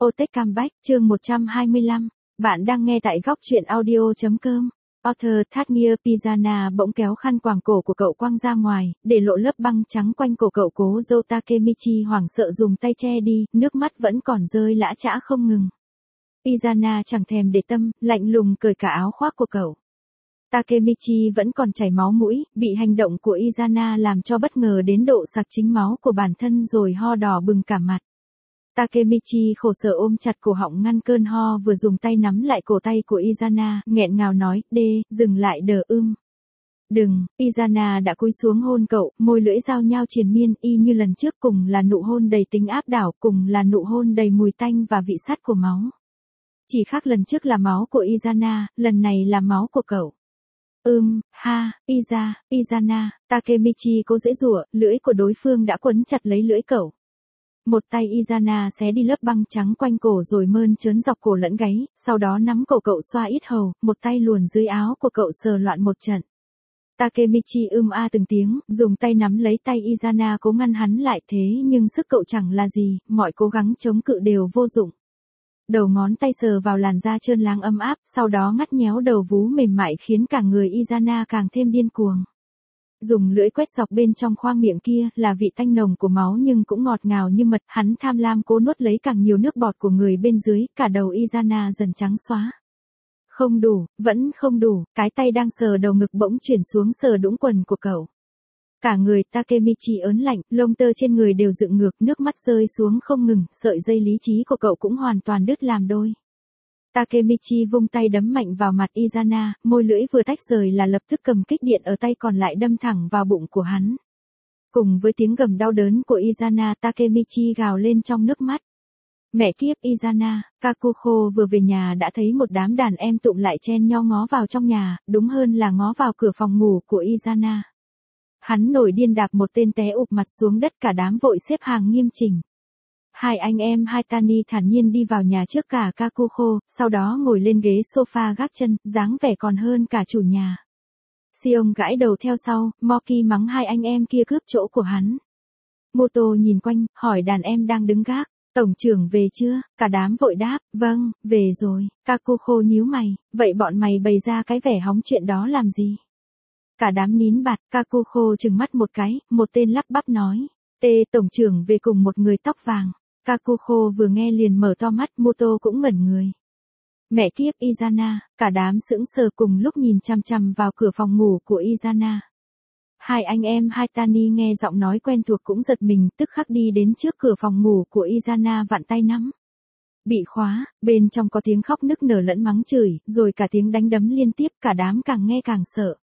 Otech Comeback, chương 125. Bạn đang nghe tại góc truyện audio.com. Author Tania Pizana bỗng kéo khăn quàng cổ của cậu quăng ra ngoài, để lộ lớp băng trắng quanh cổ cậu. Cố dâu Takemichi hoảng sợ dùng tay che đi, nước mắt vẫn còn rơi lã chã không ngừng. Pizana chẳng thèm để tâm, lạnh lùng cởi cả áo khoác của cậu. Takemichi vẫn còn chảy máu mũi, bị hành động của Izana làm cho bất ngờ đến độ sặc chính máu của bản thân rồi ho đỏ bừng cả mặt. Takemichi khổ sở ôm chặt cổ họng ngăn cơn ho, vừa dùng tay nắm lại cổ tay của Izana, nghẹn ngào nói, dừng lại Đừng, Izana đã cúi xuống hôn cậu, môi lưỡi giao nhau triền miên, y như lần trước, cùng là nụ hôn đầy tính áp đảo, cùng là nụ hôn đầy mùi tanh và vị sắt của máu. Chỉ khác lần trước là máu của Izana, lần này là máu của cậu. Izana, Takemichi cố giãy giụa, lưỡi của đối phương đã quấn chặt lấy lưỡi cậu. Một tay Izana xé đi lớp băng trắng quanh cổ rồi mơn trớn dọc cổ lẫn gáy, sau đó nắm cổ cậu xoa yết hầu, một tay luồn dưới áo của cậu sờ loạn một trận. Takemichi từng tiếng, dùng tay nắm lấy tay Izana cố ngăn hắn lại, thế nhưng sức cậu chẳng là gì, mọi cố gắng chống cự đều vô dụng. Đầu ngón tay sờ vào làn da trơn láng ấm áp, sau đó ngắt nhéo đầu vú mềm mại khiến cả người Izana càng thêm điên cuồng. Dùng lưỡi quét dọc bên trong khoang miệng kia, là vị tanh nồng của máu nhưng cũng ngọt ngào như mật, hắn tham lam cố nuốt lấy càng nhiều nước bọt của người bên dưới, cả đầu Izana dần trắng xóa. Không đủ, vẫn không đủ, cái tay đang sờ đầu ngực bỗng chuyển xuống sờ đũng quần của cậu. Cả người Takemichi ớn lạnh, lông tơ trên người đều dựng ngược, nước mắt rơi xuống không ngừng, sợi dây lý trí của cậu cũng hoàn toàn đứt làm đôi. Takemichi vung tay đấm mạnh vào mặt Izana, môi lưỡi vừa tách rời là lập tức cầm kích điện ở tay còn lại đâm thẳng vào bụng của hắn. Cùng với tiếng gầm đau đớn của Izana, Takemichi gào lên trong nước mắt. Mẹ kiếp Izana, Kakuko vừa về nhà đã thấy một đám đàn em tụm lại chen nho ngó vào trong nhà, đúng hơn là ngó vào cửa phòng ngủ của Izana. Hắn nổi điên đạp một tên té ụp mặt xuống đất, cả đám vội xếp hàng nghiêm chỉnh. Hai anh em Haitani thản nhiên đi vào nhà trước cả Kakuko, sau đó ngồi lên ghế sofa gác chân, dáng vẻ còn hơn cả chủ nhà. Sion gãi đầu theo sau, Moki mắng hai anh em kia cướp chỗ của hắn. Moto nhìn quanh, hỏi đàn em đang đứng gác, tổng trưởng về chưa? Cả đám vội đáp, vâng, về rồi. Kakuko nhíu mày, vậy bọn mày bày ra cái vẻ hóng chuyện đó làm gì? Cả đám nín bặt, Kakuko trừng mắt một cái, một tên lắp bắp nói, tổng trưởng về cùng một người tóc vàng. Kakuko vừa nghe liền mở to mắt, Moto cũng ngẩn người. Mẹ kiếp Izana, cả đám sững sờ cùng lúc nhìn chằm chằm vào cửa phòng ngủ của Izana. Hai anh em Haitani nghe giọng nói quen thuộc cũng giật mình, tức khắc đi đến trước cửa phòng ngủ của Izana vặn tay nắm. Bị khóa, bên trong có tiếng khóc nức nở lẫn mắng chửi, rồi cả tiếng đánh đấm liên tiếp, cả đám càng nghe càng sợ.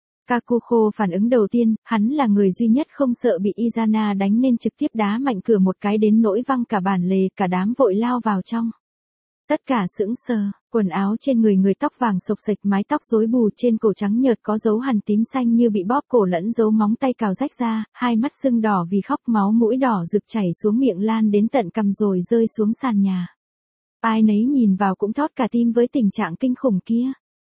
Kakuko phản ứng đầu tiên, hắn là người duy nhất không sợ bị Izana đánh nên trực tiếp đá mạnh cửa một cái đến nỗi văng cả bản lề, cả đám vội lao vào trong. Tất cả sững sờ, quần áo trên người tóc vàng xộc xệch, mái tóc rối bù, trên cổ trắng nhợt có dấu hằn tím xanh như bị bóp cổ lẫn dấu móng tay cào rách ra, hai mắt sưng đỏ vì khóc, máu mũi đỏ rực chảy xuống miệng lan đến tận cằm rồi rơi xuống sàn nhà. Ai nấy nhìn vào cũng thót cả tim với tình trạng kinh khủng kia.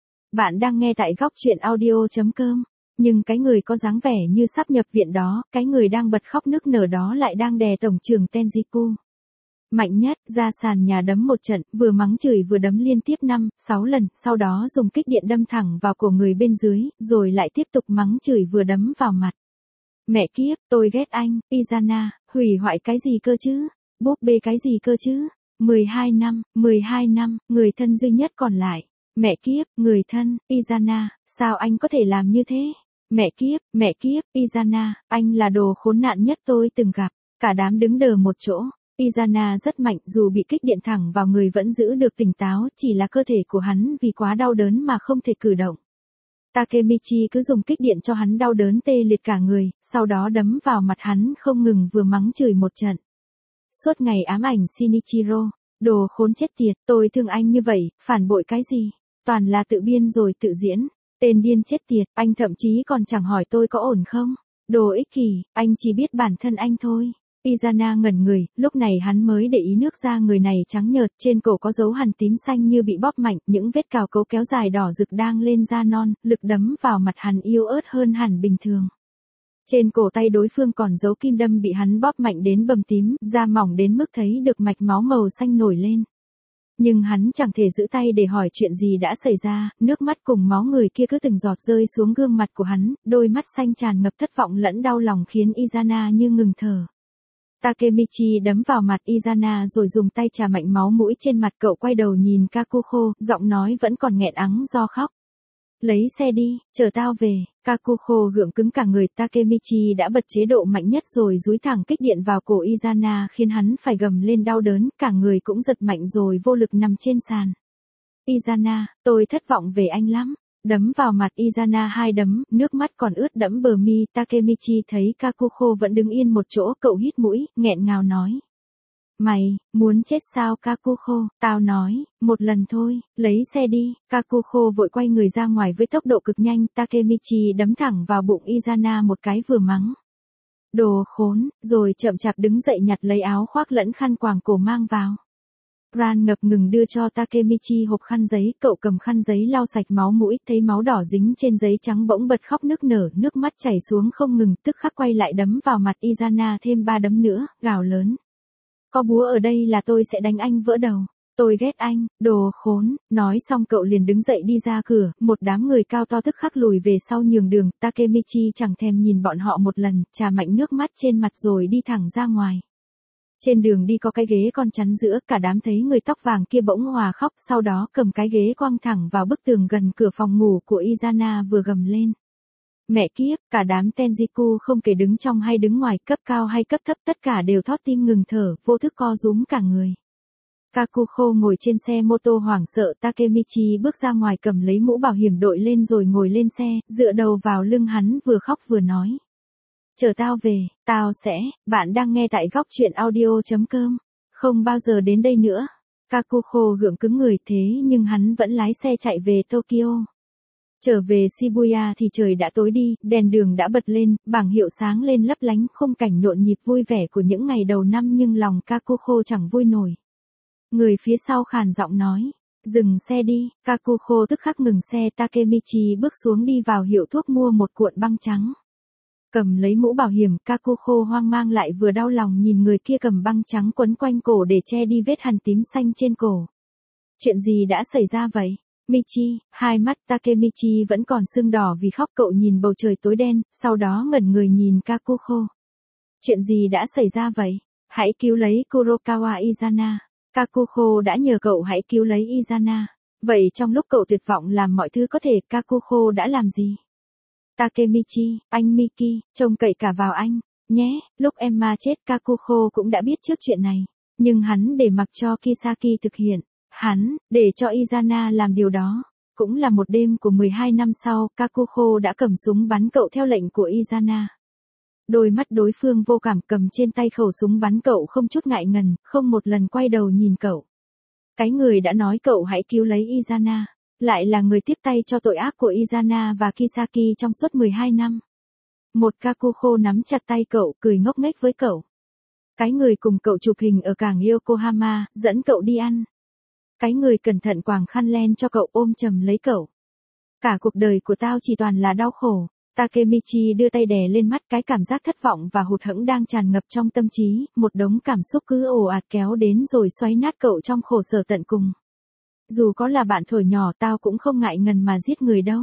Bạn đang nghe tại góc truyện audio.com, nhưng cái người có dáng vẻ như sắp nhập viện đó, cái người đang bật khóc nức nở đó lại đang đè tổng trưởng Tenjiku mạnh nhất ra sàn nhà đấm một trận, vừa mắng chửi vừa đấm liên tiếp 5-6 lần, sau đó dùng kích điện đâm thẳng vào cổ người bên dưới, rồi lại tiếp tục mắng chửi vừa đấm vào mặt. Mẹ kiếp, tôi ghét anh, Izana, hủy hoại cái gì cơ chứ? Búp bê cái gì cơ chứ? 12 năm, người thân duy nhất còn lại. Mẹ kiếp, người thân, Izana, sao anh có thể làm như thế? Mẹ kiếp, Izana, anh là đồ khốn nạn nhất tôi từng gặp. Cả đám đứng đờ một chỗ. Izana rất mạnh, dù bị kích điện thẳng vào người vẫn giữ được tỉnh táo, chỉ là cơ thể của hắn vì quá đau đớn mà không thể cử động. Takemichi cứ dùng kích điện cho hắn đau đớn tê liệt cả người, sau đó đấm vào mặt hắn không ngừng vừa mắng chửi một trận. Suốt ngày ám ảnh Shinichiro, đồ khốn chết tiệt, tôi thương anh như vậy, phản bội cái gì? Toàn là tự biên rồi tự diễn. Tên điên chết tiệt, anh thậm chí còn chẳng hỏi tôi có ổn không? Đồ ích kỷ, anh chỉ biết bản thân anh thôi. Izana ngẩn người, lúc này hắn mới để ý nước da người này trắng nhợt, trên cổ có dấu hằn tím xanh như bị bóp mạnh, những vết cào cấu kéo dài đỏ rực đang lên da non, lực đấm vào mặt hắn yếu ớt hơn hẳn bình thường. Trên cổ tay đối phương còn dấu kim đâm bị hắn bóp mạnh đến bầm tím, da mỏng đến mức thấy được mạch máu màu xanh nổi lên. Nhưng hắn chẳng thể giữ tay để hỏi chuyện gì đã xảy ra, nước mắt cùng máu người kia cứ từng giọt rơi xuống gương mặt của hắn, đôi mắt xanh tràn ngập thất vọng lẫn đau lòng khiến Izana như ngừng thở. Takemichi đấm vào mặt Izana rồi dùng tay chà mạnh máu mũi trên mặt cậu, quay đầu nhìn Kakuko, giọng nói vẫn còn nghẹn ắng do khóc. Lấy xe đi, chờ tao về. Kakuko gượng cứng cả người. Takemichi đã bật chế độ mạnh nhất rồi dúi thẳng kích điện vào cổ Izana khiến hắn phải gầm lên đau đớn, cả người cũng giật mạnh rồi vô lực nằm trên sàn. Izana, tôi thất vọng về anh lắm. Đấm vào mặt Izana 2 đấm, nước mắt còn ướt đẫm bờ mi. Takemichi thấy Kakuko vẫn đứng yên một chỗ, cậu hít mũi, nghẹn ngào nói. Mày, muốn chết sao Kakuko, tao nói, một lần thôi, lấy xe đi. Kakuko vội quay người ra ngoài với tốc độ cực nhanh. Takemichi đấm thẳng vào bụng Izana một cái vừa mắng. Đồ khốn, rồi chậm chạp đứng dậy nhặt lấy áo khoác lẫn khăn quàng cổ mang vào. Ran ngập ngừng đưa cho Takemichi hộp khăn giấy, cậu cầm khăn giấy lau sạch máu mũi, thấy máu đỏ dính trên giấy trắng bỗng bật khóc nức nở, nước mắt chảy xuống không ngừng, tức khắc quay lại đấm vào mặt Izana thêm 3 đấm nữa, gào lớn. Có búa ở đây là tôi sẽ đánh anh vỡ đầu. Tôi ghét anh, đồ khốn. Nói xong cậu liền đứng dậy đi ra cửa, một đám người cao to tức khắc lùi về sau nhường đường. Takemichi chẳng thèm nhìn bọn họ một lần, chà mạnh nước mắt trên mặt rồi đi thẳng ra ngoài. Trên đường đi có cái ghế con chắn giữa, cả đám thấy người tóc vàng kia bỗng hòa khóc, sau đó cầm cái ghế quăng thẳng vào bức tường gần cửa phòng ngủ của Izana vừa gầm lên. Mẹ kiếp, cả đám Tenjiku không kể đứng trong hay đứng ngoài, cấp cao hay cấp thấp tất cả đều thót tim ngừng thở, vô thức co rúm cả người. Kakuko ngồi trên xe mô tô hoảng sợ. Takemichi bước ra ngoài cầm lấy mũ bảo hiểm đội lên rồi ngồi lên xe, dựa đầu vào lưng hắn vừa khóc vừa nói. Chờ tao về, tao sẽ, bạn đang nghe tại góc truyện audio.com, không bao giờ đến đây nữa. Kakuko gượng cứng người thế nhưng hắn vẫn lái xe chạy về Tokyo. Trở về Shibuya thì trời đã tối đi, đèn đường đã bật lên, bảng hiệu sáng lên lấp lánh, khung cảnh nhộn nhịp vui vẻ của những ngày đầu năm nhưng lòng Kakuko chẳng vui nổi. Người phía sau khàn giọng nói, dừng xe đi. Kakuko tức khắc ngừng xe. Takemichi bước xuống đi vào hiệu thuốc mua một cuộn băng trắng. Cầm lấy mũ bảo hiểm, Kakuko hoang mang lại vừa đau lòng nhìn người kia cầm băng trắng quấn quanh cổ để che đi vết hằn tím xanh trên cổ. Chuyện gì đã xảy ra vậy? Michi, hai mắt Takemichi vẫn còn sưng đỏ vì khóc, cậu nhìn bầu trời tối đen, sau đó ngẩn người nhìn Kakuko. Chuyện gì đã xảy ra vậy? Hãy cứu lấy Kurokawa Izana. Kakuko đã nhờ cậu hãy cứu lấy Izana. Vậy trong lúc cậu tuyệt vọng làm mọi thứ có thể, Kakuko đã làm gì? Takemichi, anh Miki, trông cậy cả vào anh, nhé. Lúc Emma chết Kakuko cũng đã biết trước chuyện này. Nhưng hắn để mặc cho Kisaki thực hiện. Hắn, để cho Izana làm điều đó. Cũng là một đêm của 12 năm sau, Kakuko đã cầm súng bắn cậu theo lệnh của Izana. Đôi mắt đối phương vô cảm, cầm trên tay khẩu súng bắn cậu không chút ngại ngần, không một lần quay đầu nhìn cậu. Cái người đã nói cậu hãy cứu lấy Izana, lại là người tiếp tay cho tội ác của Izana và Kisaki trong suốt 12 năm. Một Kakuko nắm chặt tay cậu, cười ngốc nghếch với cậu. Cái người cùng cậu chụp hình ở cảng Yokohama, dẫn cậu đi ăn. Cái người cẩn thận quàng khăn len cho cậu, ôm chầm lấy cậu. Cả cuộc đời của tao chỉ toàn là đau khổ. Takemichi đưa tay đè lên mắt, cái cảm giác thất vọng và hụt hẫng đang tràn ngập trong tâm trí, một đống cảm xúc cứ ồ ạt kéo đến rồi xoáy nát cậu trong khổ sở tận cùng. Dù có là bạn thuở nhỏ tao cũng không ngại ngần mà giết người đâu.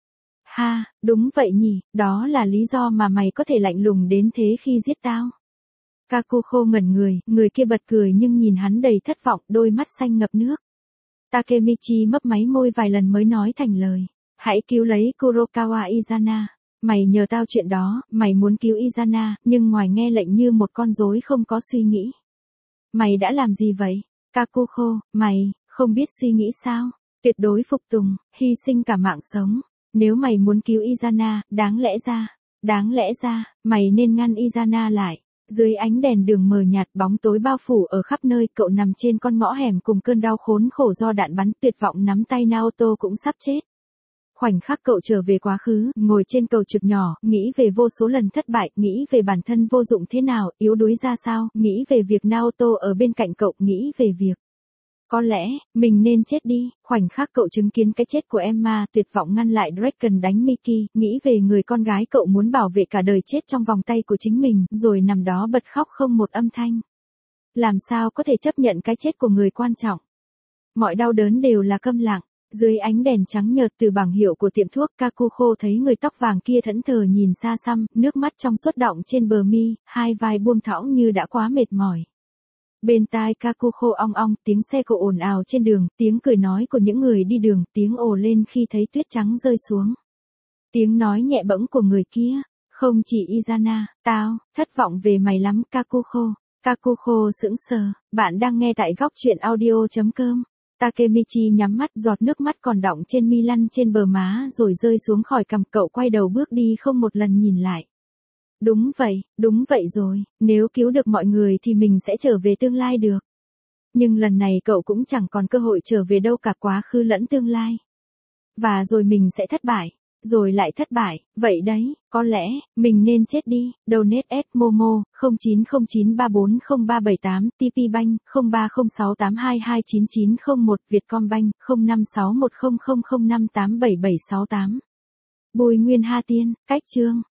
Ha, đúng vậy nhỉ, đó là lý do mà mày có thể lạnh lùng đến thế khi giết tao. Kakuko ngẩn người, người kia bật cười nhưng nhìn hắn đầy thất vọng, đôi mắt xanh ngập nước. Takemichi mấp máy môi vài lần mới nói thành lời. Hãy cứu lấy Kurokawa Izana. Mày nhờ tao chuyện đó, mày muốn cứu Izana, nhưng ngoài nghe lệnh như một con rối không có suy nghĩ. Mày đã làm gì vậy? Kakuko, mày, không biết suy nghĩ sao? Tuyệt đối phục tùng, hy sinh cả mạng sống. Nếu mày muốn cứu Izana, đáng lẽ ra, mày nên ngăn Izana lại. Dưới ánh đèn đường mờ nhạt, bóng tối bao phủ ở khắp nơi, cậu nằm trên con ngõ hẻm cùng cơn đau khốn khổ do đạn bắn, tuyệt vọng nắm tay Naoto cũng sắp chết. Khoảnh khắc cậu trở về quá khứ, ngồi trên cầu trượt nhỏ, nghĩ về vô số lần thất bại, nghĩ về bản thân vô dụng thế nào, yếu đuối ra sao, nghĩ về việc Naoto ở bên cạnh cậu, nghĩ về việc Có lẽ, mình nên chết đi. Khoảnh khắc cậu chứng kiến cái chết của Emma, tuyệt vọng ngăn lại Draken đánh Mickey, nghĩ về người con gái cậu muốn bảo vệ cả đời chết trong vòng tay của chính mình, rồi nằm đó bật khóc không một âm thanh. Làm sao có thể chấp nhận cái chết của người quan trọng? Mọi đau đớn đều là câm lặng. Dưới ánh đèn trắng nhợt từ bảng hiệu của tiệm thuốc, Kakuko thấy người tóc vàng kia thẫn thờ nhìn xa xăm, nước mắt trong suốt đọng trên bờ mi, hai vai buông thõng như đã quá mệt mỏi. Bên tai Kakuko ong ong, tiếng xe cộ ồn ào trên đường, tiếng cười nói của những người đi đường, tiếng ồ lên khi thấy tuyết trắng rơi xuống. Tiếng nói nhẹ bẫng của người kia, không chỉ Izana, tao, thất vọng về mày lắm Kakuko. Kakuko sững sờ, bạn đang nghe tại góc truyện audio.com. Takemichi nhắm mắt, giọt nước mắt còn đọng trên mi lăn trên bờ má rồi rơi xuống khỏi cằm, cậu quay đầu bước đi không một lần nhìn lại. Đúng vậy rồi, nếu cứu được mọi người thì mình sẽ trở về tương lai được. Nhưng lần này cậu cũng chẳng còn cơ hội trở về đâu cả, quá khứ lẫn tương lai. Và rồi mình sẽ thất bại, rồi lại thất bại, vậy đấy, có lẽ, mình nên chết đi. Donate at Momo, 0909340378, TP Bank, 030682299901, Vietcombank, 05610005877768. Bùi Nguyên Ha Tiên, cách chương.